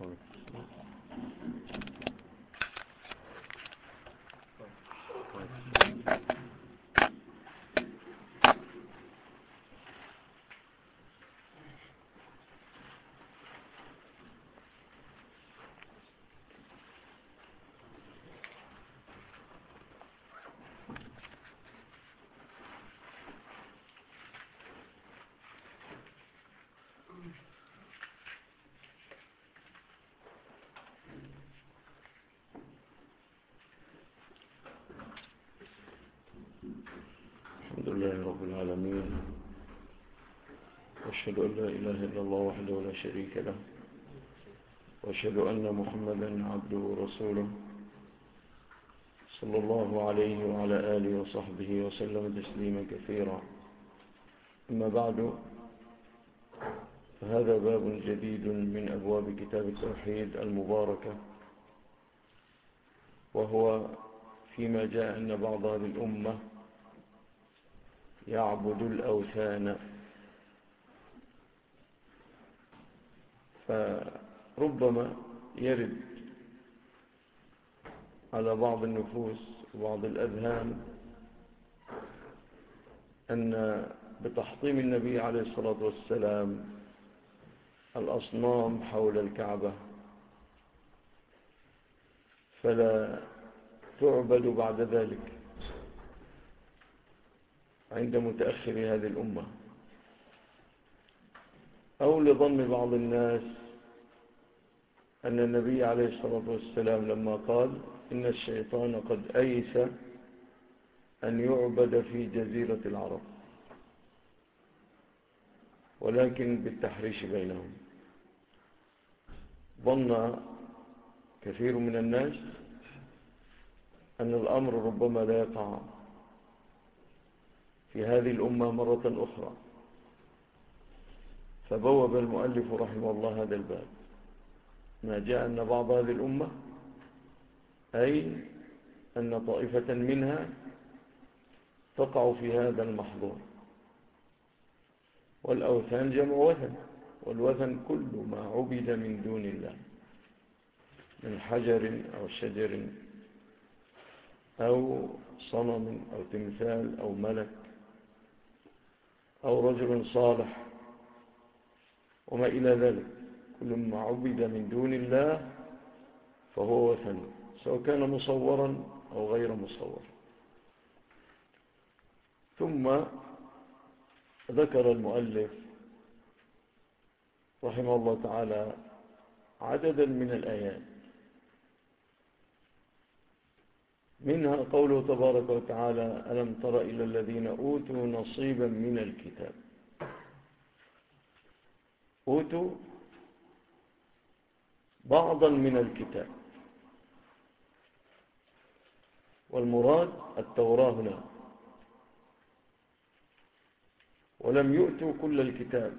الحمد لله رب العالمين، وأشهد أن لا إله إلا الله وحده لا شريك له، وأشهد أن محمدا عبده ورسوله صلى الله عليه وعلى آله وصحبه وسلم تسليما كثيرا. أما بعد، فهذا باب جديد من أبواب كتاب التوحيد المباركة، وهو فيما جاء أن بعض هذه الأمة يعبد الأوثان. فربما يرد على بعض النفوس وبعض الأذهان أن بتحطيم النبي عليه الصلاة والسلام الأصنام حول الكعبة فلا تعبد بعد ذلك عند متأخر هذه الأمة، أو لظن بعض الناس أن النبي عليه الصلاة والسلام لما قال إن الشيطان قد أيس أن يعبد في جزيرة العرب، ولكن بالتحريش بينهم. ظن كثير من الناس أن الأمر ربما لا يقع في هذه الأمة مرة أخرى، فبوب المؤلف رحمه الله هذا الباب. ما جاء أن بعض هذه الأمة، أي أن طائفة منها تقع في هذا المحظور. والأوثان جمع وثن، والوثن كل ما عبد من دون الله من حجر أو شجر أو صنم أو تمثال أو ملك أو رجل صالح وما إلى ذلك. كل ما عبد من دون الله فهو وثن، سواء كان مصورا أو غير مصور. ثم ذكر المؤلف رحمه الله تعالى عددا من الآيات، منها قوله تبارك وتعالى: ألم تر إلى الذين أوتوا نصيبا من الكتاب. أوتوا بعضا من الكتاب، والمراد التوراة هنا، ولم يؤتوا كل الكتاب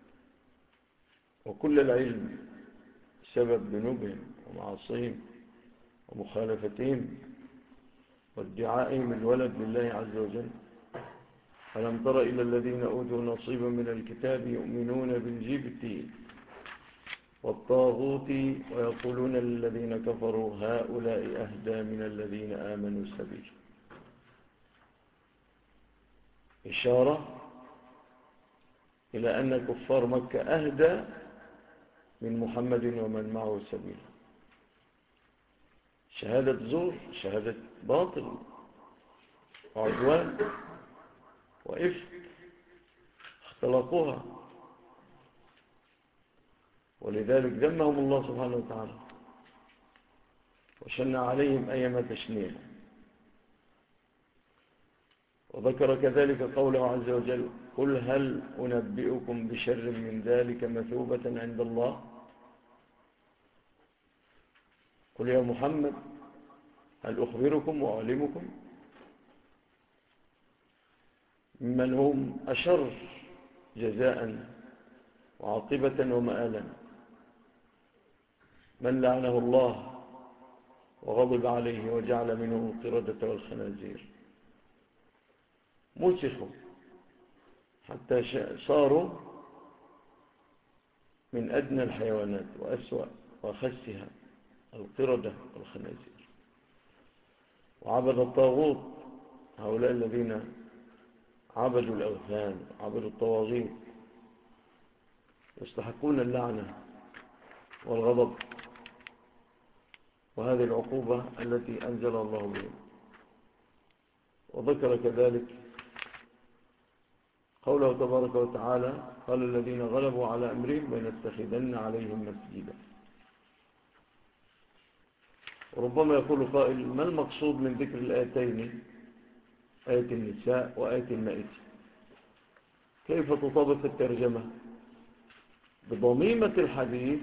وكل العلم سبب ذنوبهم ومعاصيهم ومخالفتهم وادعائهم الولد لله عز وجل. ألم تر إلى الذين أوتوا نصيبا من الكتاب يؤمنون بالجبت والطاغوت ويقولون للذين كفروا هؤلاء أهدى من الذين آمنوا سبيلا. إشارة إلى أن كفار مكة أهدى من محمد ومن معه سبيلا. شهادة زور، شهادة باطل وعدوان وإفك اختلقوها، ولذلك ذمهم الله سبحانه وتعالى وشن عليهم أيما تشنيع. وذكر كذلك قوله عز وجل: قل هل أنبئكم بشر من ذلك مثوبة عند الله. قل يا محمد هل أخبركم وأعلمكم من هم أشر جزاء وعاقبة ومآلا: من لعنه الله وغضب عليه وجعل منه القردة والخنازير، مسخوا حتى صاروا من أدنى الحيوانات وأسوأ وخسها القردة والخنازير. وعبد الطاغوت، هؤلاء الذين عبدوا الأوثان وعبدوا الطواغيت يستحقون اللعنة والغضب، وهذه العقوبة التي أنزل الله بهم. وذكر كذلك قوله تبارك وتعالى: قال الذين غلبوا على أمرهم لنتخذن عليهم مسجدا. وربما يقول قائل: ما المقصود من ذكر الآيتين، آية النساء وآية المائدة؟ كيف تطابق الترجمة؟ بضميمة الحديث: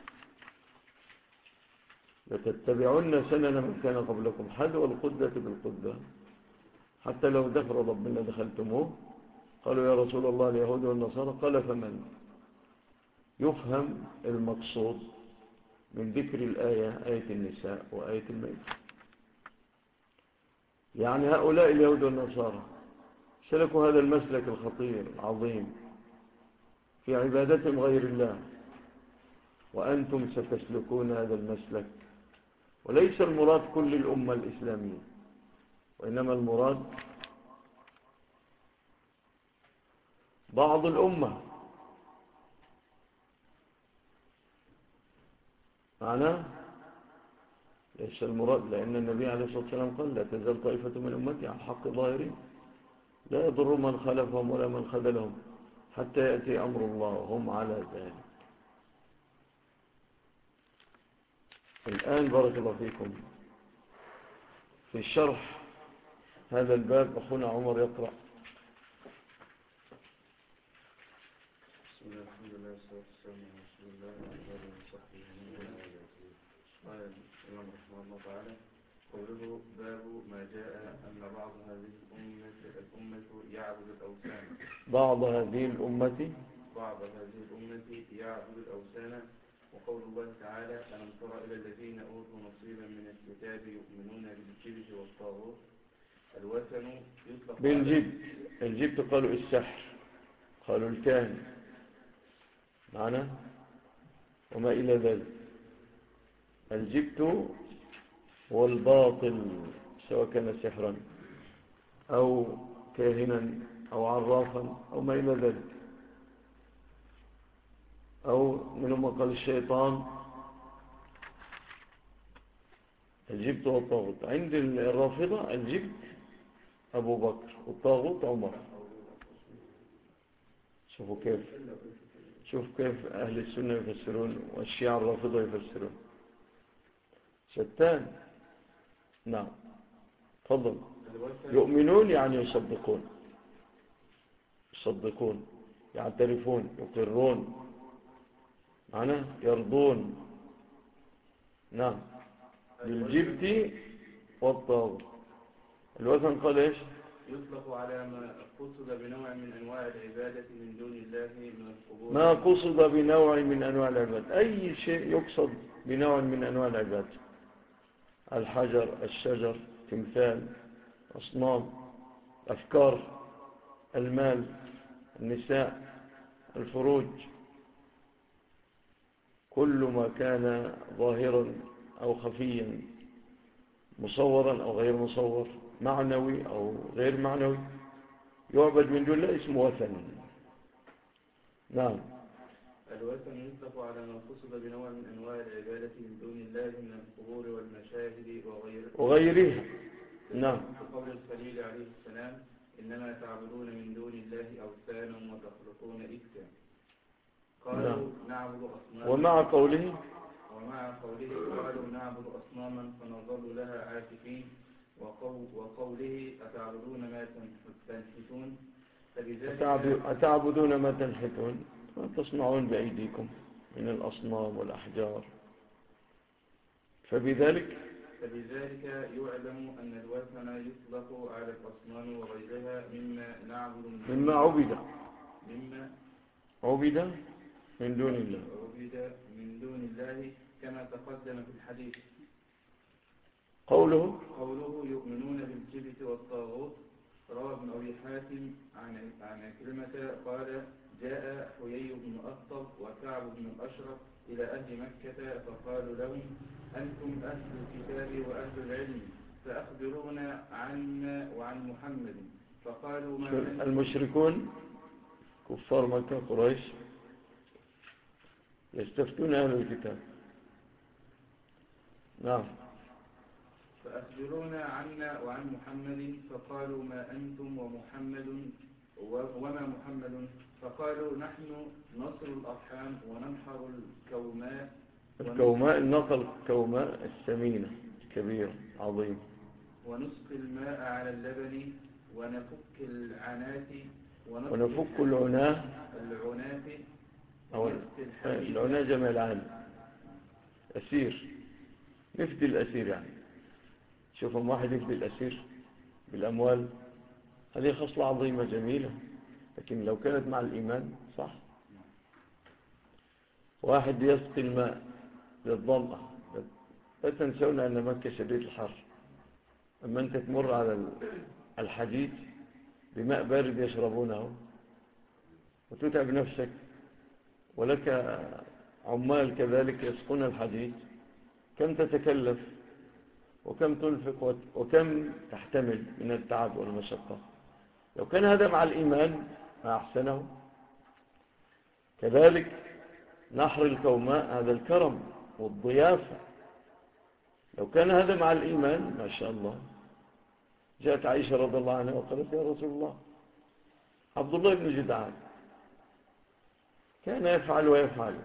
لتتبعن سنن من كان قبلكم حذو القدة بالقدة حتى لو دخل ربنا دخلتموه. قالوا يا رسول الله اليهود والنصارى. قال: فمن يفهم المقصود من ذكر الآية، آية النساء وآية المائدة؟ يعني هؤلاء اليهود والنصارى سلكوا هذا المسلك الخطير العظيم في عبادتهم غير الله، وأنتم ستسلكون هذا المسلك. وليس المراد كل الأمة الإسلامية، وإنما المراد بعض الأمة. معناه ليس المراد، لأن النبي عليه الصلاة والسلام قال: لا تزال طائفة من أمتي على الحق ظاهرين لا يضر من خلفهم ولا من خذلهم حتى يأتي أمر الله وهم على ذلك. الآن بارك الله فيكم في شرح هذا الباب أخونا عمر يقرأ. بسم الله الحمد لله والصلاة والسلام على رسول الله وعلى آله وصحبه وسلم. قال الإمام رحمه الله تعالى: قوله باب ما جاء أن بعض هذه الأمة يعبد الأوثان. بعض هذه الأمة يعبد الأوثان. وقول الله تعالى: ألم تر إلى الذين أوتوا نصيبا من الكتاب يؤمنون بالجبت والطاغوت. الوثن يطلق بالجبت قالوا السحر، قالوا الكاهن معنا وما إلى ذلك. الجبت هو الباطل، سواء كان سحرا أو كاهنا أو عرافا أو ما إلى ذلك، أو منهم قال الشيطان. الجبت والطاغوت عند الرافضة: الجبت أبو بكر والطاغوت عمر. شوف كيف أهل السنة يفسرون والشيعة الرافضة يفسرون شتان. نعم تفضل. يؤمنون يعني يصدقون يعترفون يقرون معناه يرضون. نعم بالجبت والطاغوت. الوثن قال ايش؟ يطلق على ما قصد بنوع من أنواع العبادة من دون الله من القبور. ما قصد بنوع من أنواع العبادة، أي شيء يقصد بنوع من أنواع العبادة: الحجر، الشجر، تمثال، أصنام، أفكار، المال، النساء، الفروج، كل ما كان ظاهرا أو خفيا، مصورا أو غير مصور، معنوي أو غير معنوي، يعبد من دون الله اسمه وثن. نعم. الوثن يطلق على ما قصد بنوع من أنواع العبادة من دون الله من القبور والمشاهد وغيرها. نعم. وقول الخليل عليه السلام: إنما تعبدون من دون الله أوثانا وتخلقون إفكا. قالوا نعبد أصناما. ومع قوله قالوا نعبد أصناما فنظل لها عاكفين. وقوله أتعبدون ما تنحتون. أتعبدون ما تنحتون وتصنعون بأيديكم من الأصنام والأحجار. فبذلك يعلم أن الوثن يطلق على الأصنام وغيرها مما عبد من دون الله كما تقدم في الحديث. قوله يؤمنون بالجبت والطاغوت. روى ابن أبي حاتم عن عكرمة قال: جاء حيي بن أخطب وكعب بن الأشرف إلى أهل مكة فقالوا لهم أنتم أهل الكتاب وأهل العلم فأخبرونا عنا وعن محمد. فقالوا ما المشركون كفار مكة قريش يستفتون أهل الكتاب. نعم. فأخبرونا عنا وعن محمد. فقالوا ما أنتم ومحمد وما محمد. فقالوا نحن نصر الأرحام وننحر الكوماء الناقة الكوماء السمينة الكبيرة عظيمة. ونسقي الماء على اللبن ونفك العنات ونفك العناه أو العناه جمع العام أسير، نفدي الأسير يعني. شوفهم واحد يفدي الأسير بالأموال، هذه خصلة عظيمة جميلة، لكن لو كانت مع الإيمان صح. واحد يسقي الماء للظمأ. لا تنسون أن مكة شديد الحر، أما أنت تمر على الحديد بماء بارد يشربونه وتتعب نفسك، ولك عمال كذلك يسقون الحديد، كم تتكلف وكم تنفق وكم تحتمل من التعب والمشقة. لو كان هذا مع الإيمان ما أحسنه. كذلك نحر الكوماء هذا الكرم والضيافة، لو كان هذا مع الإيمان ما شاء الله. جاءت عائشة رضي الله عنها وقالت يا رسول الله عبد الله بن جدعان كان يفعل ويفعل،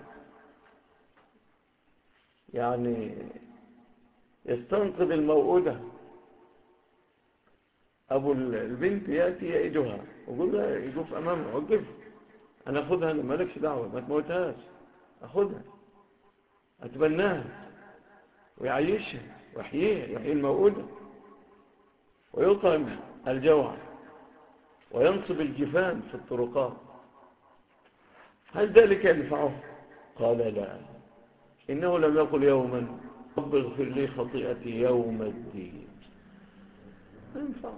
يعني يستنقذ الموؤودة. أبو البنت يأتي يأيدها ويقول لها يقف أمامها وقف، أنا أخذها، أنا مالكش دعوة، ما تموتهاش، أخذها أتبناها ويعيشها ويحييها، يحيي الموؤودة ويطعم الجوع وينصب الجفان في الطرقات. هل ذلك ينفعه؟ قال لا، إنه لم يقل يوما رب اغفر لي خطيئتي يوم الدين. ما ينفع.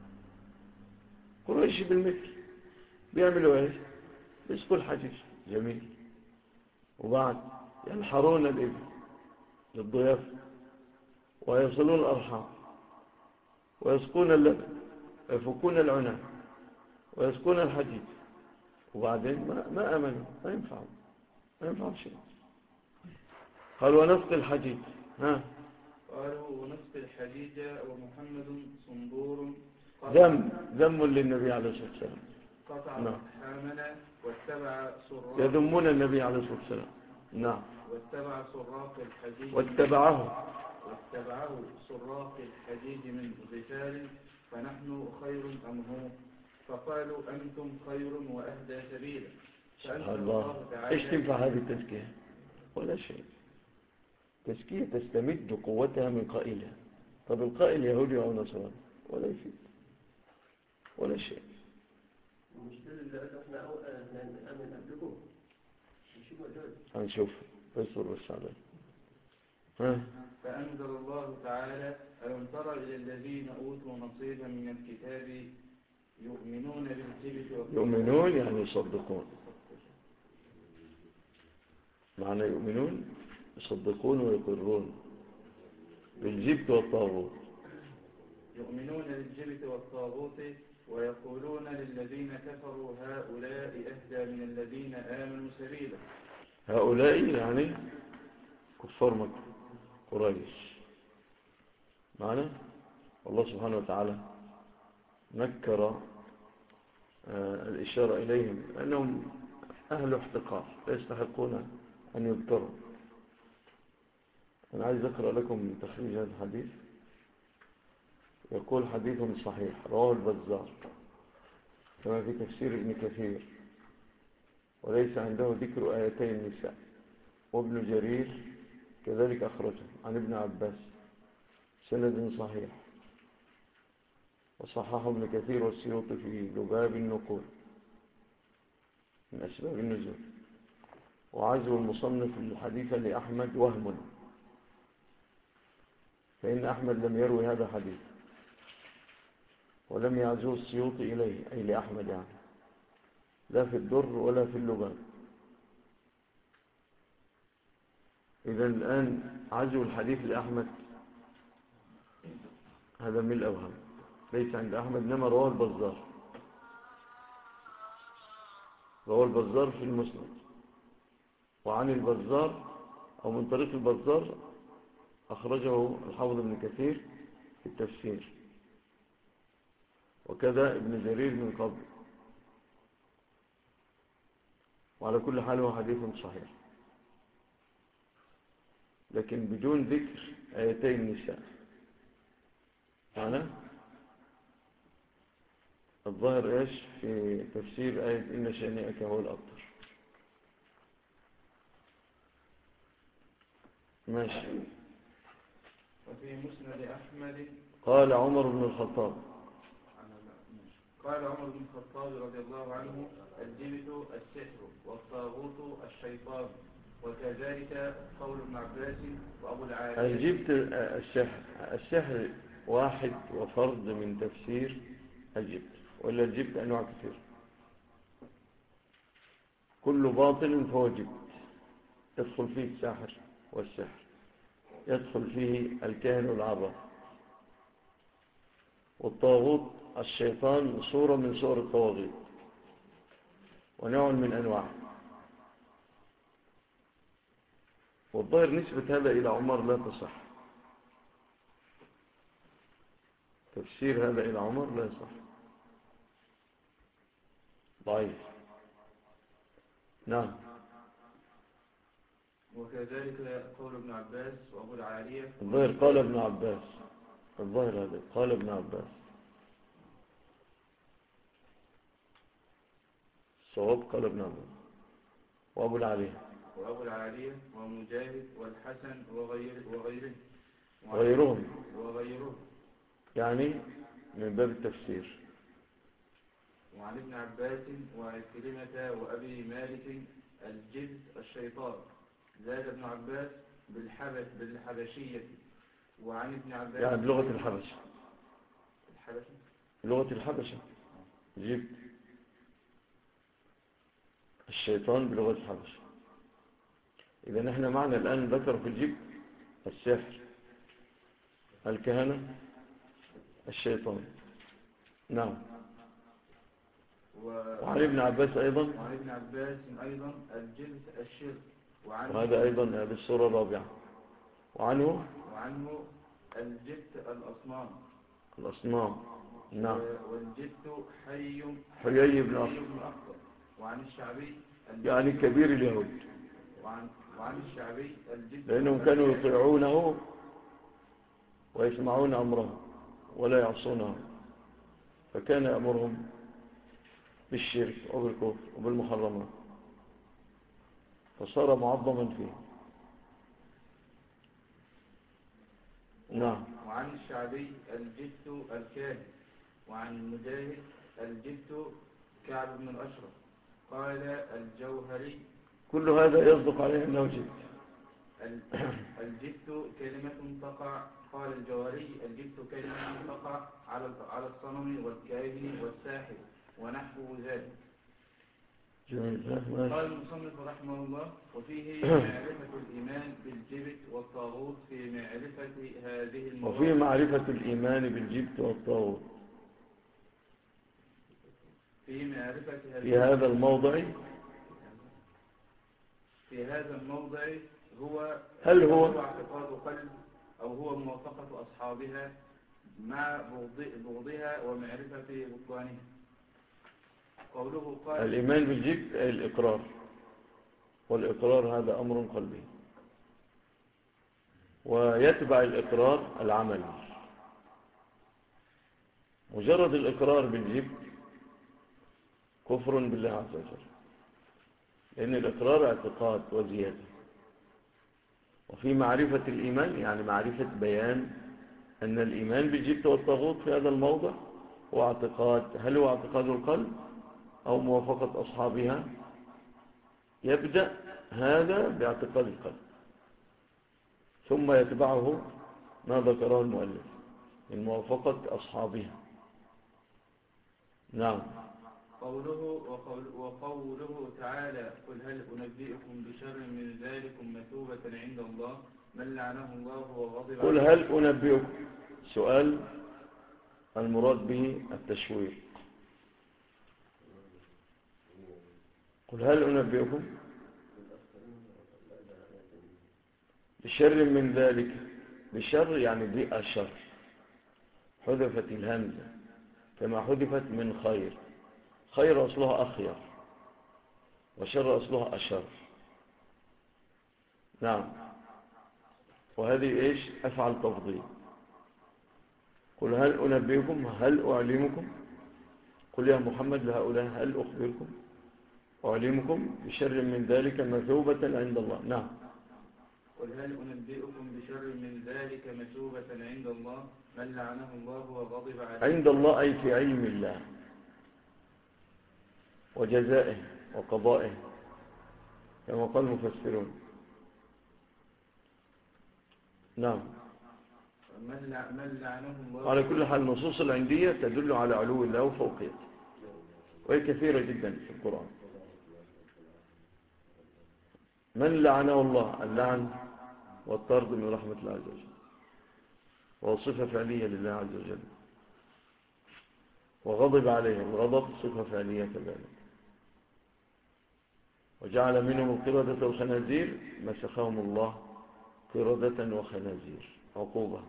قريش بالمثل بيعملوا ايش؟ بيسقوا الحجيج جميل، وبعد ينحرون الإبل للضيافة ويصلون الأرحام ويسقون اللبن ويفكون العناء ويسقون الحديد، وبعدين ما أمنوا. ما ينفع شيء. قالوا ونسقي الحديد. قالوا ونسقي الحديد ومحمد صنبور. ذم للنبي عليه الصلاة والسلام. قطع أرحامنا واتبع سراق. يذمون النبي عليه الصلاة والسلام. نعم. واتبع سراق الحديد. واتبعه سراق الحديد من غفار. فنحن خير أم هو؟ فقالوا أنتم خير وأهدى سبيلا. سبحان الله. إيش تنفع هذه التزكية؟ ولا شيء. تزكية تستمد قوتها من قائلها. طب القائل يهودي أو نصراني ولا يفيد ولا شيء. المشكلة اللي احنا نأمن قبلكم هنشوف فسر والسعادة. فأنزل الله تعالى ألم تر إلى الذين أوتوا نصيبا من الكتاب يؤمنون بالجبت والطاغوت. يؤمنون يعني يصدقون. معنى يؤمنون يصدقون ويقرون بالجبت والطاغوت. يؤمنون بالجبت والطاغوت ويقولون للذين كفروا هؤلاء أهدى من الذين آمنوا سبيلا. هؤلاء يعني كفار مكة قريش. معنى الله سبحانه وتعالى نكر الإشارة إليهم أنهم أهل احتقار لا يستحقون أن يذكروا. أنا عايز أقرأ لكم تخريج هذا الحديث. يقول حديث صحيح رواه البزار كما في تفسير ابن كثير، وليس عنده ذكر آيتي النساء، وابن جرير كذلك أخرجه عن ابن عباس سند صحيح، وصححه ابن كثير والسيوطي في لباب النقول من أسباب النزول. وعزو المصنف الحديث لأحمد وهم، فإن أحمد لم يروي هذا الحديث ولم يعزوه السيوطي إليه أي لأحمد يعني، لا في الدر ولا في اللباب. إذا الآن عزو الحديث لأحمد هذا من الأوهام، ليس عند أحمد، إنما رواه البزار، رواه البزار في المسند، وعن البزار أو من طريق البزار أخرجه الحافظ ابن كثير في التفسير، وكذا ابن جرير من قبل. وعلى كل حال هو حديث صحيح، لكن بدون ذكر آيتي النساء. معنى الظاهر إيش في تفسير آية إن شانئك هو الأبتر. ماشي. وفي مسند أحمد قال عمر بن الخطاب رضي الله عنه: الجبت السحر والطاغوت الشيطان، وكذلك قول ابن عباس وأبو العالية. الجبت السحر واحد وفرد من تفسير الجبت، ولا الجبت أنواع كثير، كل باطل فهو جبت، يدخل فيه الساحر والسحر، يدخل فيه الكاهن والعرف. والطاغوت الشيطان صورة من صور الطواغيت ونوع من أنواعه. والظاهر نسبة هذا إلى عمر لا تصح، تفسير هذا إلى عمر لا يصح، ضعيف. نعم. وكذلك قول ابن عباس وأبو العالية. الظاهر قال ابن عباس، الظاهر هذا قال ابن عباس، الصواب قال ابن عباس وأبو العالية ومجاهد والحسن وغيرهم يعني من باب التفسير. وعن ابن عباس وعكرمة وأبي مالك الجبت الشيطان، زاد ابن عباس بالحبشية. وعن ابن عباس يعني بلغة الحبشة جبت الشيطان بلغة الحبشة. إذا نحن معنا الآن ذكر في الجبت السحر، الكهنة، الشيطان. نعم. وعن ابن عباس أيضا الجبت الشرك، وهذا أيضا هذه السورة الرابعة. وعنه الجبت الأصنام. نعم. والجبت حيي بن أخطب. وعن الشعبي يعني كبير اليهود، وعن الشعبي الجبت لأنهم كانوا يطيعونه ويسمعون أمره ولا يعصونه، فكان يأمرهم بالشرك وبالكفر وبالمحرمات، فصار معظما فيه. نعم. وعن الشعبي الجبت الكاهن. وعن المجاهد الجبت كعب بن الأشرف. قال الجوهري كل هذا يصدق عليه أنه جبت. الجبت كلمة تقع. قال الجوهري الجبت كلمة تقع على الصنم والكاهن والساحر ونحو ذلك. قال المصنف رحمه الله: وفيه معرفة الإيمان بالجبت والطاغوت. في معرفة هذه المواضع، وفي معرفة الإيمان بالجبت والطاغوت في هذا الموضع هل هو اعتقاد قلب أو هو موافقة أصحابها مع بغضها ومعرفة بطلانها. قوله قال الإيمان بالجبت أي الإقرار، والإقرار هذا أمر قلبي، ويتبع الإقرار العمل. مجرد الإقرار بالجبت كفر بالله عز وجل، لأن الإقرار اعتقاد وزيادة. وفي معرفة الإيمان يعني معرفة بيان أن الإيمان بالجبت والطاغوت في هذا الموضع هو اعتقاد، هل هو اعتقاد القلب أو موافقة أصحابها؟ يبدأ هذا باعتقاد القلب، ثم يتبعه ما ذكره المؤلف من موافقة أصحابها. نعم. وقوله تعالى قل هل أنبئكم بشر من ذلكم مثوبة عند الله من لعنه الله وغضب قل هل أنبئكم، سؤال المراد به التشويق. قل هل أنبئكم بشر من ذلك، بشر يعني بالشر، حذفت الهمزة كما حذفت من خير. خير أصلها أخير، وشر أصلها أشر. نعم، وهذه إيش؟ أفعل تفضيل. قل هل أنبئكم، هل أعلمكم، قل يا محمد لهؤلاء هل أخبركم أعلمكم بشر من ذلك مثوبة عند الله. نعم. قل هل أنبئكم بشر من ذلك مثوبة عند الله من لعنه الله وغضب عليه. عند الله أي في علم الله وجزائه وقضائه كما قال المفسرون. نعم. من لعنه الله. على كل حال النصوص العندية تدل على علو الله وفوقيته، وهي كثيرة جدا في القرآن. من لعنه الله، اللعن والطرد من رحمة الله عز وجل، وصفة فعلية لله عز وجل. وغضب عليه، الغضب صفة فعلية كذلك. وجعل منهم القردة والخنازير مسخهم الله قردة وخنازير عقوبة.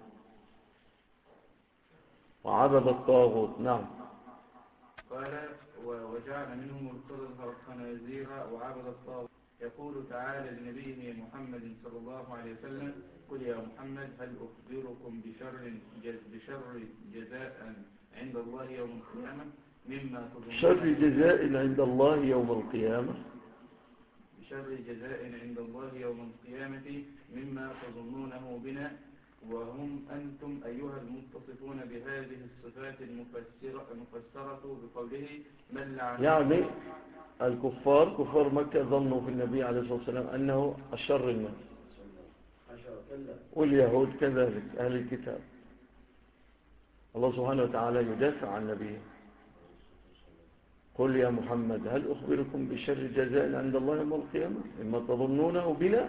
وعبد الطاغوت. نعم. قال وجعل منهم القردة والخنازير وعبد الطاغوت. يقول تعالى لنبيه محمد صلى الله عليه وسلم قل يا محمد هل أخبركم بشر جزاء عند الله يوم القيامة مما تظنون. شر جزاء عند الله يوم القيامة. بشر جزاء عند الله يوم القيامة مما تظنونه بنا وهم أنتم أيها المتصفون بهذه الصفات المفسرة بقوله من لعنه. يعني الكفار كفار مكة ظنوا في النبي عليه الصلاة والسلام أنه الشر الناس، واليهود كذلك أهل الكتاب. الله سبحانه وتعالى يدافع عن نبيه. قل يا محمد هل أخبركم بشر جزاء عند الله يوم القيامة مما تظنونه بنا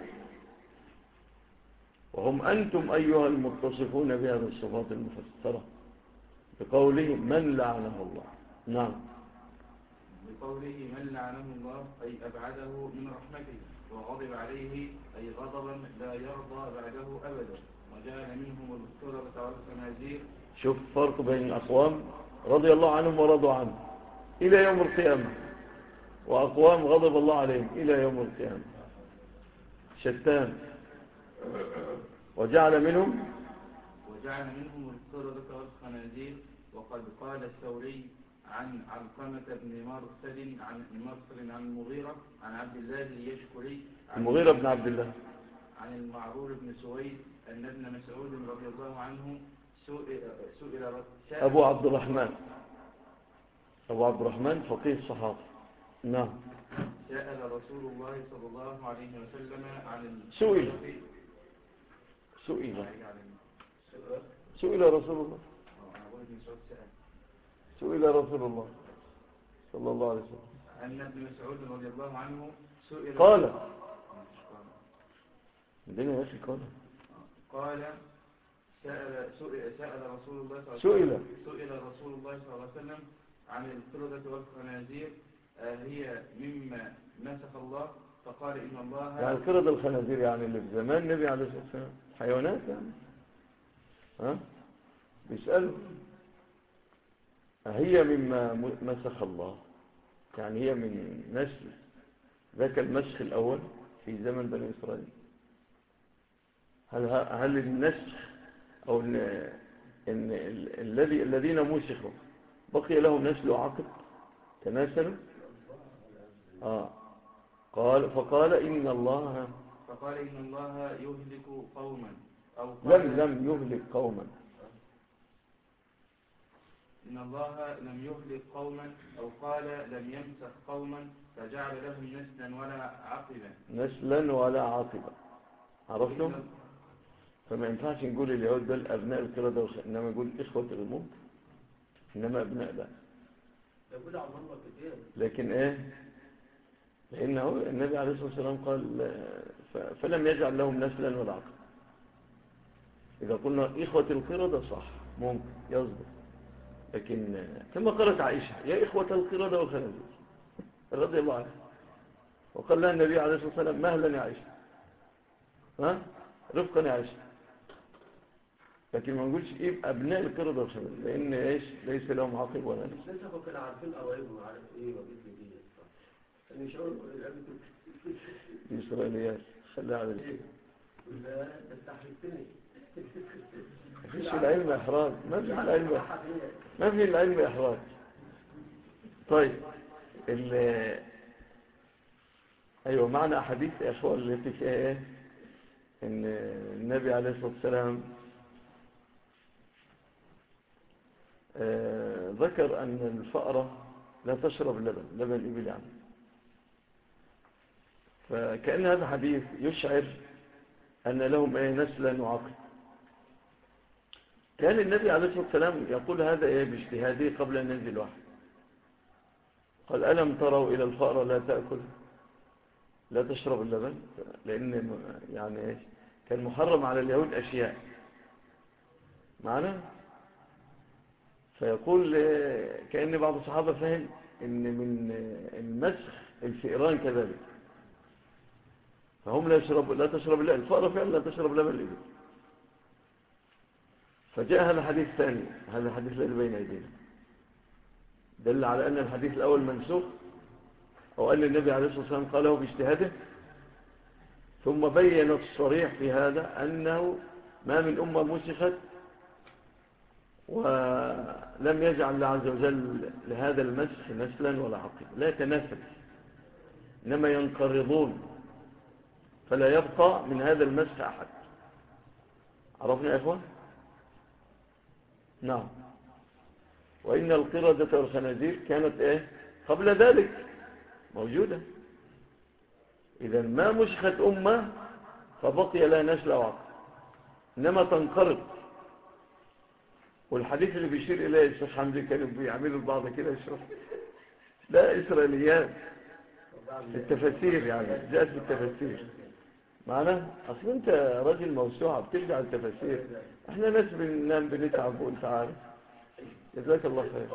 وهم أنتم أيها المتصفون بهذه الصفات المفسرة بقوله من لعنه الله. نعم. بقوله من لعنه الله أي أبعده من رحمته وغضب عليه أي غضبا لا يرضى بعده أبدا وجعل منهم القردة والخنازير. شوف فرق بين أقوام رضي الله عنهم ورضوا عنه إلى يوم القيامة، وأقوام غضب الله عليهم إلى يوم القيامة، شتان. وجعل منهم القردة والخنازير. وقد قال الثوري عن علقمة بن مرثد عن المغيرة عن عبد الله اليشكري المغيرة بن عبد الله عن المعرور بن سويد أن ابن مسعود رضي الله عنه سئل أبو عبد الرحمن فقيه الصحابة. نعم. سأل رسول الله صلى الله عليه وسلم عن سئل رسول الله سئل رسول الله صلى الله عليه وسلم أن ابن مسعود رضي الله عنه سئل قال عندنا يا أخي قال سأل رسول الله صلى الله عليه وسلم عن القردة والخنازير هي مما مسخ الله فقال إن الله. يعني القردة والخنازير يعني اللي في زمان النبي عليه الصلاة والسلام حيوانات يعني بيسألوا هي مما مسخ الله، يعني هي من نسل ذاك المسخ الأول في زمن بني إسرائيل. هل النسخ أو إن الذين مسخوا بقي لهم نسل وعقب تناسلوا؟ فقال إن الله يهلك قوما أو لم يهلك قوما. إن الله لم يهلك قوما أو قال لم يمسخ قوما فجعل لهم نسلا ولا عاقبة. عرفتم؟ فما ينفعش نقول اليهود دول أبناء القردة إنما نقول إخوة الموت، إنما أبناء لا. يقول على الله كتير. لكن إيه؟ لأنه النبي عليه الصلاة والسلام قال فلم يجعل لهم نسلا ولا عقل. إذا قلنا إخوة القردة صح ممكن يصدق، لكن كما قالت عائشة يا إخوة القردة والخنازير رضي الله عنها، وقال لها النبي عليه الصلاة والسلام مهلا يا عائشة، ها رفقا يا عائشة، لكن ما نقولش إيه أبناء القردة والخنازير، لأن إيش ليس لهم عقل ولا نسل. الناس كانوا عارفين قوايبهم وعارف إيه وجيت لي دي كان يشعروا دي إسرائيليات خليها على إيه لا تستحقني. مفيش في العلم إحراج، ما في العلم، ما في العلم إحراج. طيب أيوة معنى أحاديث يا أخوان التي فيها إيه إن النبي عليه الصلاة والسلام ذكر أن الفأرة لا تشرب لبن إبل يعني، فكأن هذا حديث يشعر أن لهم إيه نسلا وعقل. كان النبي عليه الصلاة والسلام يقول هذا إيه باجتهاده قبل أن ينزل وحي، قال ألم تروا إلى الفأرة لا تأكل لا تشرب اللبن، لأن يعني إيش كان محرم على اليهود أشياء معنا، فيقول كأن بعض الصحابة فهم إن من المسخ الفئران كذلك، فهم لا تشرب اللبن، الفأرة فعلا لا تشرب لبن الإبل. فجاء هذا الحديث الثاني، هذا الحديث الذي بين أيدينا دل على أن الحديث الأول منسوخ، أو أن النبي عليه الصلاة والسلام قاله باجتهاده، ثم بين الصريح في هذا أنه ما من أمة مسخت ولم يجعل الله عز وجل لهذا المسخ نسلا ولا عقل، لا يتناسب، إنما ينقرضون فلا يبقى من هذا المسخ أحد. عرفنا يا إخوان؟ نعم. وإن القردة والخنازير كانت إيه قبل ذلك موجودة، إذا ما مسخت أمة فبقي لها نسل أو عقل، إنما تنقرض. والحديث اللي بيشير إليه الشيخ حمدي كانوا بيعملوا البعض كده يشرح، لا إسرائيليات في التفسير، يعني جاءت في التفسير معنا. أصلا أنت راجل موسوعة بترجع التفسير، احنا ناس بننام بنتعب وانت عارف. جزاك الله خير.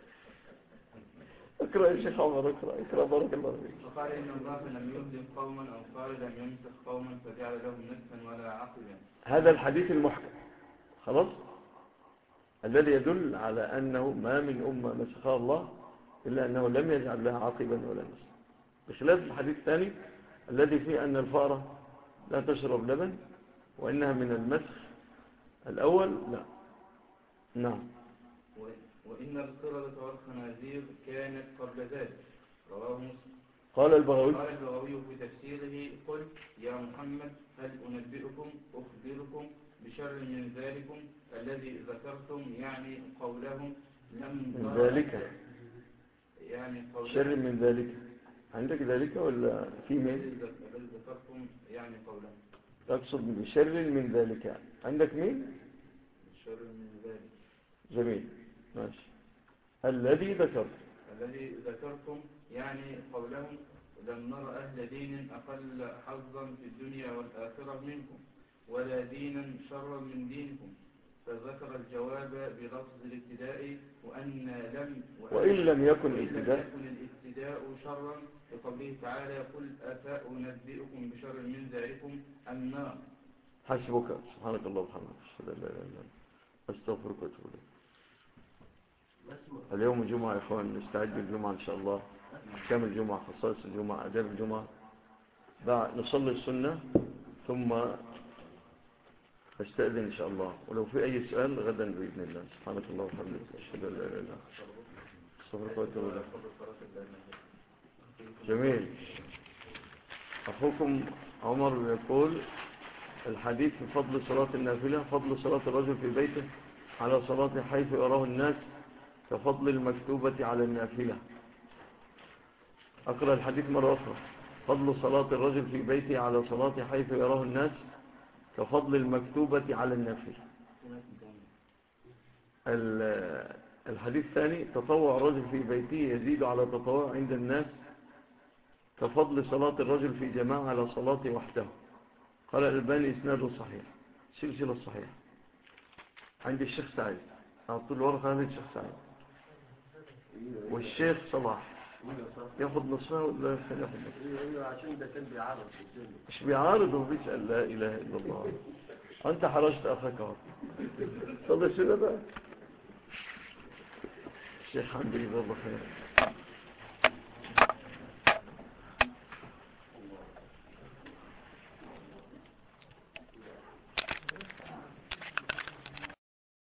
اقرأ يا شيخ عمر، اقرأ بارك الله فيك. وقال إن الله لم يهلك قوما أو قال لم يمسخ قوما فجعل لهم نسلا ولا عقلا. هذا الحديث المحكم خلاص الذي يدل على أنه ما من أمة مسخها الله إلا أنه لم يجعل لها عقبا ولا نسلا، بخلاف الحديث الثاني الذي فيه أن الفأرة لا تشرب لبن وإنها من المسخ الأول. لا. نعم. وإن القردة والخنازير كانت قبل ذلك. رواه مسلم. قال البغوي في تفسيره قل يا محمد هل أخبركم بشر من ذلكم الذي ذكرتم، يعني قولهم من ذلك، يعني قولهم شر من ذلك. عندك ذلك ولا في من الذي ذكرتم يعني قولهم، تقصد بشر من ذلك عندك مين؟ شر من ذلك. جميل ماشي. الذي ذكرتم يعني قولهم لم نر أهل دين أقل حظا في الدنيا والآخرة منكم ولا دينا شرا من دينكم، فذكر الجواب بلفظ الابتداء وإن لم يكن الابتداء شرا لقوله تعالى قل أفأنبئكم بشر من ذلكم النار. حسبك. سبحانك الله وبحمدك أشهد أن لا إله إلا أنت أستغفرك وأتوب إليك. اليوم جمعة يا إخوان، نستعد للجمعة إن شاء الله، أحكام الجمعة، خصائص الجمعة، آداب الجمعة، نصلي السنة ثم أستأذن إن شاء الله، ولو في أي سؤال غدا بإذن الله. سبحانك الله وبحمدك أشهد أن لا إله إلا أنت أستغفرك وأتوب إليك. جميل. أخوكم عمر يقول الحديث في فضل صلاة النافلة، فضل صلاة الرجل في بيته على صلاة حيث يراه الناس كفضل المكتوبة على النافلة. أقرأ الحديث مرة أخرى. فضل صلاة الرجل في بيته على صلاة حيث يراه الناس كفضل المكتوبة على النافلة. الحديث الثاني: تطوع الرجل في بيته يزيد على تطوع عند الناس كفضل صلاة الرجل في جماعة على صلاة وحده. قال الألباني إسناده صحيح، سلسلة صحيح. عند الشيخ سعيد، أعطوا الورقة هذه الشيخ سعيد والشيخ صلاح. ياخد نصفها ولا ياخد نصفها؟ عشان ده كان بيعارض. مش بيعارض، هو بيسأل لا إله إلا الله. أنت حرجت أخاك. صلي السنة بقى. الشيخ حمدي جزاه الله خير.